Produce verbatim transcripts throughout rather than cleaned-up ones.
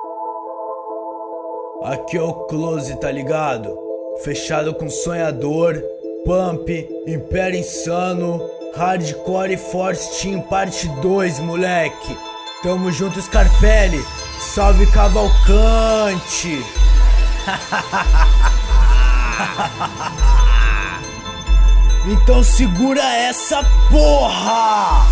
Aqui é o Close, tá ligado? Fechado com Sonhador, Pump, Império Insano, Hardcore e Force Team parte dois, moleque. Tamo junto, Scarpelli. Salve, Cavalcante. Então segura essa porra.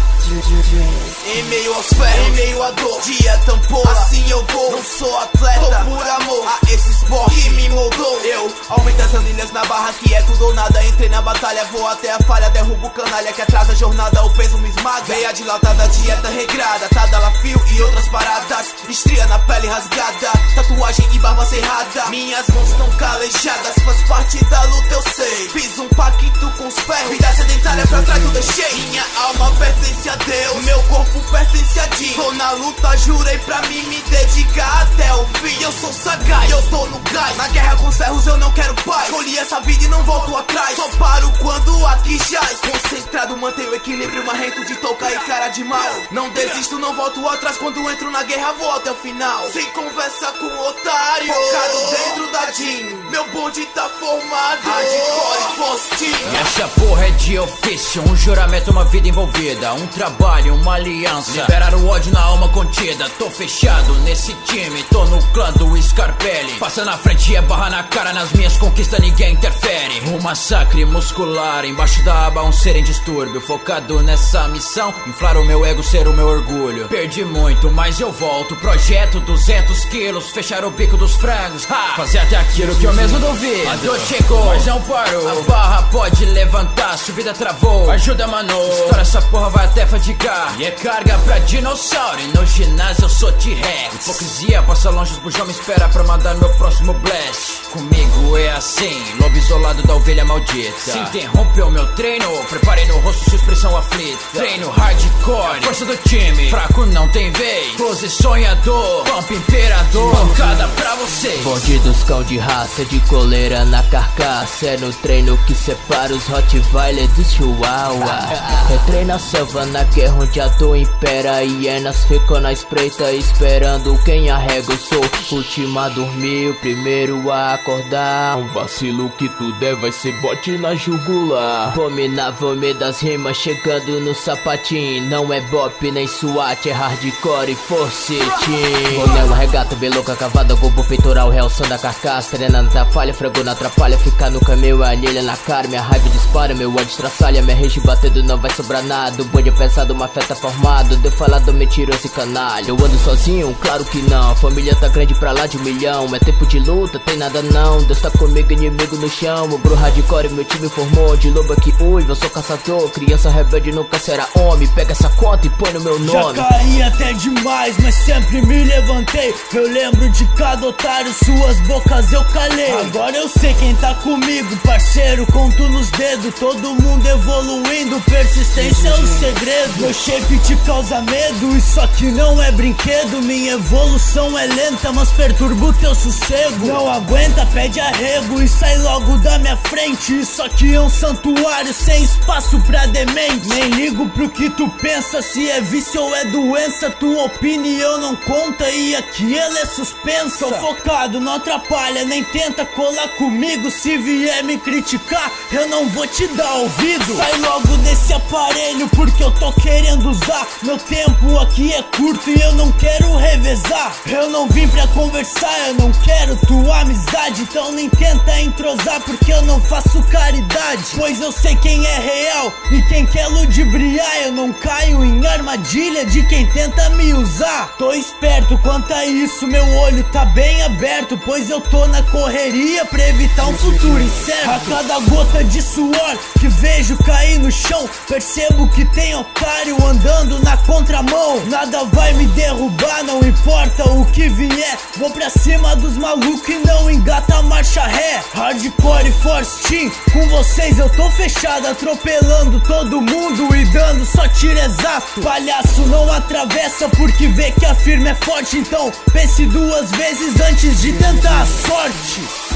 Em meio aos ferros, em meio à dor, dia tampola, assim eu vou. Não sou atleta, tô por amor a esse esporte que me moldou. Eu aumento as anilhas na barra, que é tudo ou nada. Entrei na batalha, vou até a falha, derrubo canalha que atrasa a jornada, o peso me esmaga. Veia dilatada, dieta regrada, tadala fio e outras paradas. Estria na pele rasgada, tatuagem e barba cerrada. Minhas mãos tão calejadas, faz parte da luta eu sei. Fiz um pacto com os ferros, vida sedentária pra trás eu deixei. Minha alma pertence a Deus, meu corpo pertence a Deus. Tô na luta, jurei pra mim me dedicar até o fim. Eu sou sagaz, eu tô no gás. Na guerra com os ferros eu não quero paz. Escolhi essa vida e não volto atrás. Só paro quando aqui jaz. Concentrado, mantenho o equilíbrio marrento de touca e cara de mal. Não desisto, não volto atrás. Quando entro na guerra vou até o final. Sem conversa com otário, focado dentro da Jean. Meu bonde tá formado, hardcore e Force Team. E essa porra é de ofício, um juramento, uma vida envolvida, um trabalho, uma aliança, liberar o ódio na alma contida. Tô fechado nesse time, tô no clã do Scarpelli. Passa na frente e é barra na cara, nas minhas conquistas ninguém interfere. Um massacre muscular, embaixo da aba um ser em distúrbio. Focado nessa missão, inflar o meu ego, ser o meu orgulho. Perdi muito, mas eu volto, projeto duzentos quilos, fechar o bico dos frangos, ha! Fazer até aquilo que eu mesmo duvido. A dor chegou, mas não parou. A barra pode levantar, subida travou. Ajuda, mano, estoura essa porra, vai até fadigar. E é carga pra dinossauro, e no ginásio eu sou T-Rex. Hipocrisia passa longe, os bujão me espera pra mandar meu próximo blast. Comigo é assim, lobo isolado da ovelha maldita. Se interrompe o meu treino, preparei no rosto sua expressão aflita. Treino hardcore, força do time, fraco não tem vez. Close sonhador, pump imperador, pancada pra você. Bonde dos cão de raça, de coleira na carcaça. É no treino que separa os Rottweiler dos Chihuahua. Entrei na selva, na guerra onde a dor impera. Hienas ficam na espreita esperando quem arrega. Eu sou o último a dormir, o primeiro a acordar. Um vacilo que tu der vai ser bote na jugular. Abominável medo das rimas chegando no sapatinho. Não é bop nem SWAT, é hardcore e Force Team. Boné, uma regata bem louca, cavada, gobo peitoral, realçando a carcaça. Treinando na falha, frango na atrapalha. Ficar no caminho, a anilha na cara. Minha raiva dispara, meu ódio estraçalha. Minha rage batendo, não vai sobrar nada. O bonde é pesado, uma feta formado. Deu falado, mentiroso e canalha. Eu ando sozinho? Claro que não. A família tá grande pra lá de um milhão. É tempo de luta, tem nada não. Deus tá comigo, inimigo no chão. O bro hardcore, meu time formou. De lobo aqui uiva, eu sou caçador. Criança rebelde nunca será homem. Pega essa conta e põe no meu nome. Já caí até demais, mas sempre me levantei. Eu lembro de cada otário, suas bocas eu calei. Agora eu sei quem tá comigo, parceiro, conto nos dedos. Todo mundo evoluindo, persistência é o segredo. Meu shape te causa medo, isso aqui não é brinquedo. Minha evolução é lenta, mas perturba o teu sossego. Não aguenta, pede arrego e sai logo da minha frente. Isso aqui é um santuário sem espaço pra demente. Nem ligo pro que tu pensa, se é vício ou é doença. Tua opinião não conta e aqui ela é suspensa. Tô focado, não atrapalha, nem tenta colar comigo. Se vier me criticar, eu não vou te dar ouvido. Sai logo desse aparelho porque eu tô querendo usar. Meu tempo aqui é curto e eu não quero revezar. Eu não vim pra conversar, eu não quero tua amizade. Então nem tenta entrosar porque eu não faço caridade. Pois eu sei quem é real e quem quer ludibriar. Eu não caio em armadilha de quem tenta me usar. Tô esperto quanto a isso, meu olho tá bem aberto. Pois eu tô na correria pra evitar um futuro incerto. A cada gota de suor que vejo cair no chão, percebo que tem otário andando na contramão. Nada vai me derrubar, não importa o que vier. Vou pra cima dos malucos e não engata a marcha ré. Hardcore e Force Team, com vocês eu tô fechado, atropelando todo mundo e dando só tiro exato. Palhaço não atravessa porque vê que a firma é forte. Então pense duas vezes antes de tentar a sorte.